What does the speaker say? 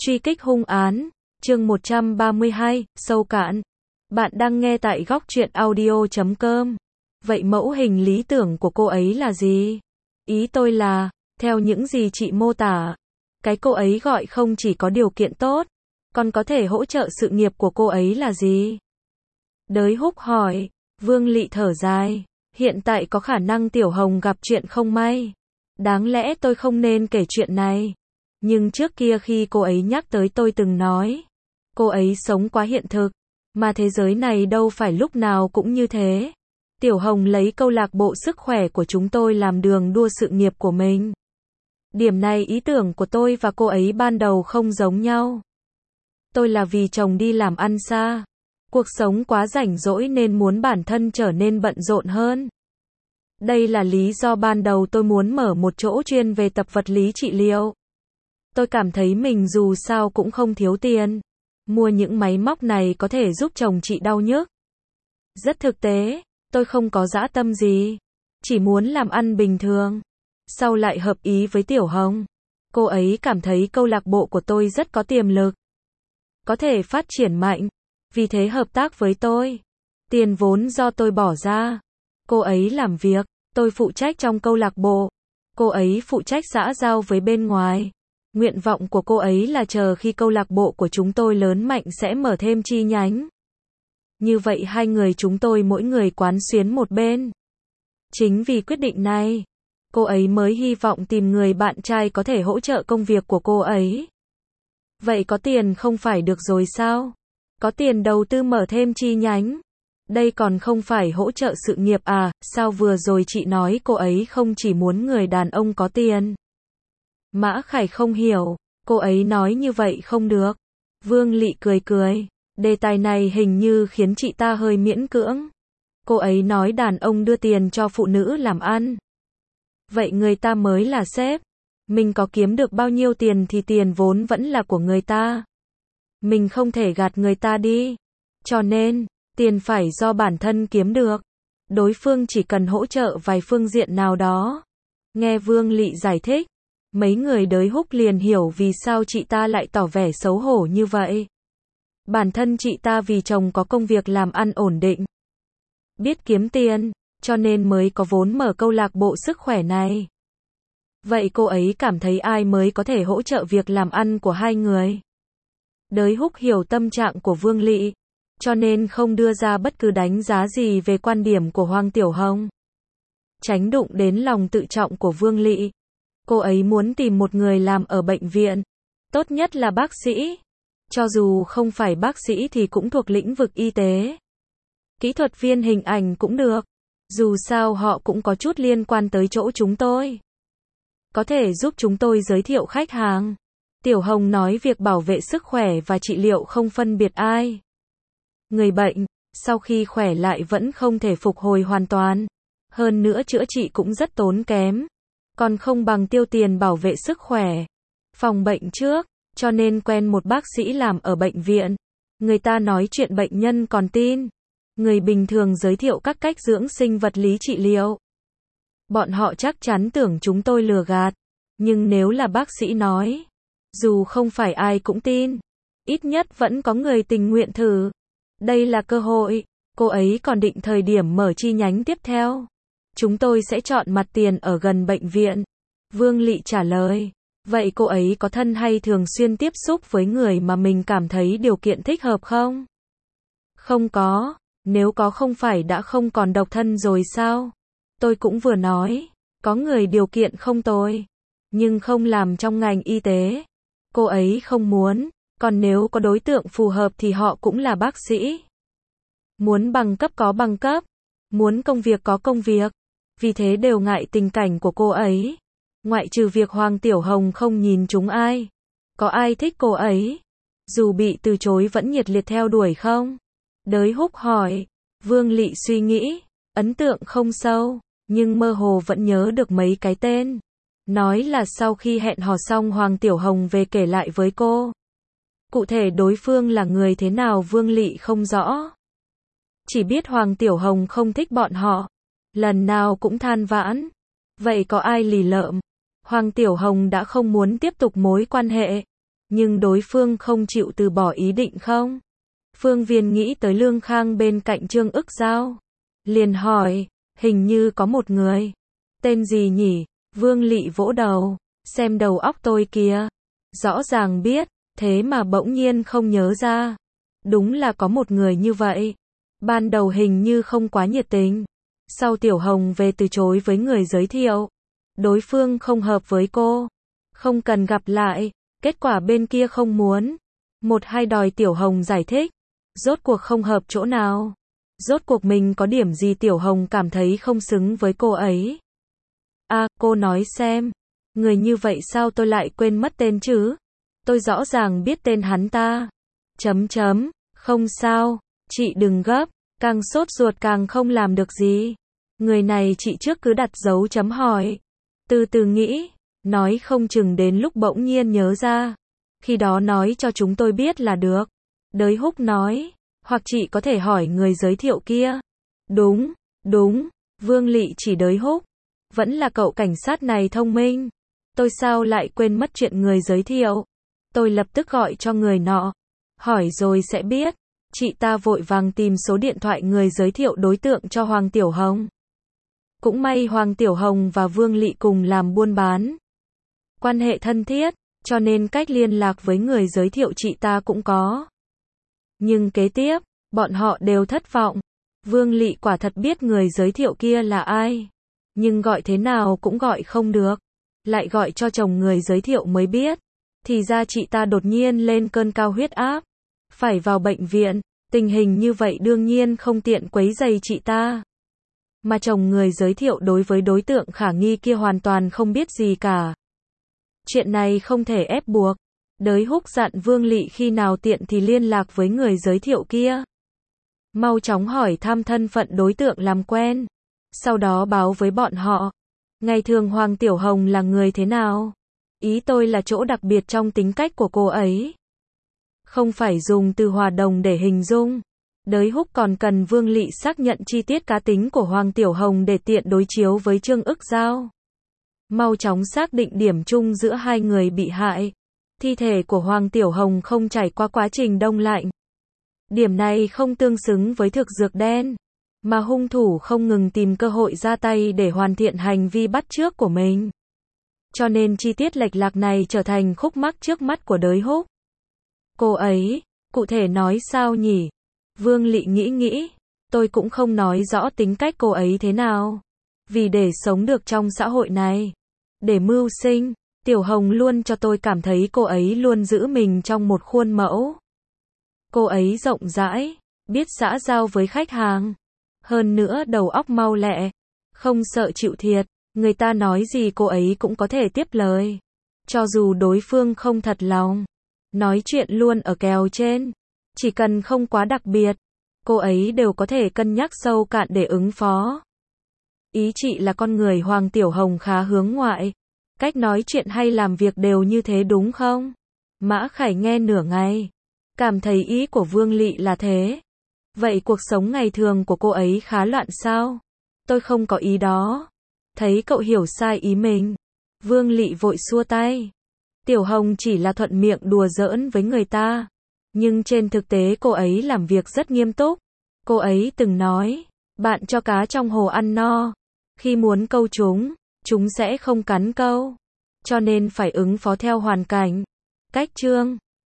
Truy kích hung án, chương 132, sâu cạn. Bạn đang nghe tại góc truyện audio.com. Vậy mẫu hình lý tưởng của cô ấy là gì? Ý tôi là, theo những gì chị mô tả, cái cô ấy gọi không chỉ có điều kiện tốt, còn có thể hỗ trợ sự nghiệp của cô ấy là gì? Đới Húc hỏi. Vương Lị thở dài. Hiện tại có khả năng Tiểu Hồng gặp chuyện không may. Đáng lẽ tôi không nên kể chuyện này. Nhưng trước kia khi cô ấy nhắc tới tôi từng nói, cô ấy sống quá hiện thực, mà thế giới này đâu phải lúc nào cũng như thế. Tiểu Hồng lấy câu lạc bộ sức khỏe của chúng tôi làm đường đua sự nghiệp của mình. Điểm này ý tưởng của tôi và cô ấy ban đầu không giống nhau. Tôi là vì chồng đi làm ăn xa, cuộc sống quá rảnh rỗi nên muốn bản thân trở nên bận rộn hơn. Đây là lý do ban đầu tôi muốn mở một chỗ chuyên về tập vật lý trị liệu. Tôi cảm thấy mình dù sao cũng không thiếu tiền. Mua những máy móc này có thể giúp chồng chị đau nhức. Rất thực tế, tôi không có dã tâm gì. Chỉ muốn làm ăn bình thường. Sau lại hợp ý với Tiểu Hồng. Cô ấy cảm thấy câu lạc bộ của tôi rất có tiềm lực. Có thể phát triển mạnh. Vì thế hợp tác với tôi. Tiền vốn do tôi bỏ ra. Cô ấy làm việc, tôi phụ trách trong câu lạc bộ. Cô ấy phụ trách xã giao với bên ngoài. Nguyện vọng của cô ấy là chờ khi câu lạc bộ của chúng tôi lớn mạnh sẽ mở thêm chi nhánh. Như vậy hai người chúng tôi mỗi người quán xuyến một bên. Chính vì quyết định này, cô ấy mới hy vọng tìm người bạn trai có thể hỗ trợ công việc của cô ấy. Vậy có tiền không phải được rồi sao? Có tiền đầu tư mở thêm chi nhánh. Đây còn không phải hỗ trợ sự nghiệp à? Sao vừa rồi chị nói cô ấy không chỉ muốn người đàn ông có tiền? Mã Khải không hiểu, cô ấy nói như vậy không được. Vương Lị cười cười, đề tài này hình như khiến chị ta hơi miễn cưỡng. Cô ấy nói đàn ông đưa tiền cho phụ nữ làm ăn. Vậy người ta mới là sếp. Mình có kiếm được bao nhiêu tiền thì tiền vốn vẫn là của người ta. Mình không thể gạt người ta đi. Cho nên, tiền phải do bản thân kiếm được. Đối phương chỉ cần hỗ trợ vài phương diện nào đó. Nghe Vương Lị giải thích, mấy người Đới Húc liền hiểu vì sao chị ta lại tỏ vẻ xấu hổ như vậy. Bản thân chị ta vì chồng có công việc làm ăn ổn định, biết kiếm tiền, cho nên mới có vốn mở câu lạc bộ sức khỏe này. Vậy cô ấy cảm thấy ai mới có thể hỗ trợ việc làm ăn của hai người? Đới Húc hiểu tâm trạng của Vương Lị, cho nên không đưa ra bất cứ đánh giá gì về quan điểm của Hoàng Tiểu Hồng. Tránh đụng đến lòng tự trọng của Vương Lị. Cô ấy muốn tìm một người làm ở bệnh viện. Tốt nhất là bác sĩ. Cho dù không phải bác sĩ thì cũng thuộc lĩnh vực y tế. Kỹ thuật viên hình ảnh cũng được. Dù sao họ cũng có chút liên quan tới chỗ chúng tôi. Có thể giúp chúng tôi giới thiệu khách hàng. Tiểu Hồng nói việc bảo vệ sức khỏe và trị liệu không phân biệt ai. Người bệnh, sau khi khỏe lại vẫn không thể phục hồi hoàn toàn. Hơn nữa chữa trị cũng rất tốn kém. Còn không bằng tiêu tiền bảo vệ sức khỏe, phòng bệnh trước, cho nên quen một bác sĩ làm ở bệnh viện. Người ta nói chuyện bệnh nhân còn tin. Người bình thường giới thiệu các cách dưỡng sinh vật lý trị liệu. Bọn họ chắc chắn tưởng chúng tôi lừa gạt. Nhưng nếu là bác sĩ nói, dù không phải ai cũng tin, ít nhất vẫn có người tình nguyện thử. Đây là cơ hội. Cô ấy còn định thời điểm mở chi nhánh tiếp theo. Chúng tôi sẽ chọn mặt tiền ở gần bệnh viện. Vương Lị trả lời. Vậy cô ấy có thân hay thường xuyên tiếp xúc với người mà mình cảm thấy điều kiện thích hợp không? Không có. Nếu có không phải đã không còn độc thân rồi sao? Tôi cũng vừa nói. Có người điều kiện không tồi. Nhưng không làm trong ngành y tế. Cô ấy không muốn. Còn nếu có đối tượng phù hợp thì họ cũng là bác sĩ. Muốn bằng cấp có bằng cấp. Muốn công việc có công việc. Vì thế đều ngại tình cảnh của cô ấy. Ngoại trừ việc Hoàng Tiểu Hồng không nhìn chúng ai. Có ai thích cô ấy? Dù bị từ chối vẫn nhiệt liệt theo đuổi không? Đới Húc hỏi. Vương Lị suy nghĩ. Ấn tượng không sâu. Nhưng mơ hồ vẫn nhớ được mấy cái tên. Nói là sau khi hẹn hò xong Hoàng Tiểu Hồng về kể lại với cô. Cụ thể đối phương là người thế nào Vương Lị không rõ. Chỉ biết Hoàng Tiểu Hồng không thích bọn họ. Lần nào cũng than vãn. Vậy có ai lì lợm? Hoàng Tiểu Hồng đã không muốn tiếp tục mối quan hệ. nhưng đối phương không chịu từ bỏ ý định không? Phương Viên nghĩ tới Lương Khang bên cạnh Trương Ức Giao. Liền hỏi, hình như có một người. Tên gì nhỉ? Vương Lị vỗ đầu, xem đầu óc tôi kìa. Rõ ràng biết, thế mà bỗng nhiên không nhớ ra. Đúng là có một người như vậy. Ban đầu hình như không quá nhiệt tình. Sau Tiểu Hồng về từ chối với người giới thiệu. Đối phương không hợp với cô. Không cần gặp lại. Kết quả bên kia không muốn. Một hai đòi Tiểu Hồng giải thích. Rốt cuộc không hợp chỗ nào. Rốt cuộc mình có điểm gì Tiểu Hồng cảm thấy không xứng với cô ấy. À, cô nói xem. Người như vậy sao tôi lại quên mất tên chứ? Tôi rõ ràng biết tên hắn ta. Không sao, chị đừng gấp. Càng sốt ruột càng không làm được gì. Người này chị trước cứ đặt dấu chấm hỏi. Từ từ nghĩ. Nói không chừng đến lúc bỗng nhiên nhớ ra. Khi đó nói cho chúng tôi biết là được. Đới Húc nói. Hoặc chị có thể hỏi người giới thiệu kia. Đúng. Vương Lị chỉ Đới Húc. Vẫn là cậu cảnh sát này thông minh. Tôi sao lại quên mất chuyện người giới thiệu. Tôi lập tức gọi cho người nọ. Hỏi rồi sẽ biết. Chị ta vội vàng tìm số điện thoại người giới thiệu đối tượng cho Hoàng Tiểu Hồng. Cũng may Hoàng Tiểu Hồng và Vương Lị cùng làm buôn bán. Quan hệ thân thiết, cho nên cách liên lạc với người giới thiệu chị ta cũng có. Nhưng kế tiếp, bọn họ đều thất vọng. Vương Lị quả thật biết người giới thiệu kia là ai. Nhưng gọi thế nào cũng gọi không được. Lại gọi cho chồng người giới thiệu mới biết. Thì ra chị ta đột nhiên lên cơn cao huyết áp. Phải vào bệnh viện. Tình hình như vậy đương nhiên không tiện quấy rầy chị ta. Mà chồng người giới thiệu đối với đối tượng khả nghi kia hoàn toàn không biết gì cả. Chuyện này không thể ép buộc. Đới Húc dặn Vương Lị khi nào tiện thì liên lạc với người giới thiệu kia. Mau chóng hỏi thăm thân phận đối tượng làm quen. Sau đó báo với bọn họ. Ngày thường Hoàng Tiểu Hồng là người thế nào? Ý tôi là chỗ đặc biệt trong tính cách của cô ấy. Không phải dùng từ hòa đồng để hình dung. Đới Húc còn cần Vương Lị xác nhận chi tiết cá tính của Hoàng Tiểu Hồng để tiện đối chiếu với Trương Ức Giao. Mau chóng xác định điểm chung giữa hai người bị hại. Thi thể của Hoàng Tiểu Hồng không trải qua quá trình đông lạnh. Điểm này không tương xứng với thực dược đen. Mà hung thủ không ngừng tìm cơ hội ra tay để hoàn thiện hành vi bắt chước của mình. Cho nên chi tiết lệch lạc này trở thành khúc mắc trước mắt của Đới Húc. Cô ấy, cụ thể nói sao nhỉ? Vương Lị nghĩ. Tôi cũng không nói rõ tính cách cô ấy thế nào. Vì để sống được trong xã hội này. Để mưu sinh, Tiểu Hồng luôn cho tôi cảm thấy cô ấy luôn giữ mình trong một khuôn mẫu. Cô ấy rộng rãi, biết xã giao với khách hàng. Hơn nữa đầu óc mau lẹ, không sợ chịu thiệt. Người ta nói gì cô ấy cũng có thể tiếp lời. Cho dù đối phương không thật lòng. Nói chuyện luôn ở kèo trên. Chỉ cần không quá đặc biệt, cô ấy đều có thể cân nhắc sâu cạn để ứng phó. Ý chị là con người Hoàng Tiểu Hồng khá hướng ngoại. Cách nói chuyện hay làm việc đều như thế đúng không? Mã Khải nghe nửa ngày. Cảm thấy ý của Vương Lị là thế. Vậy cuộc sống ngày thường của cô ấy khá loạn sao? Tôi không có ý đó. Thấy cậu hiểu sai ý mình. Vương Lị vội xua tay. Tiểu Hồng chỉ là thuận miệng đùa giỡn với người ta. Nhưng trên thực tế cô ấy làm việc rất nghiêm túc. Cô ấy từng nói, bạn cho cá trong hồ ăn no. Khi muốn câu chúng sẽ không cắn câu. Cho nên phải ứng phó theo hoàn cảnh. Cách chương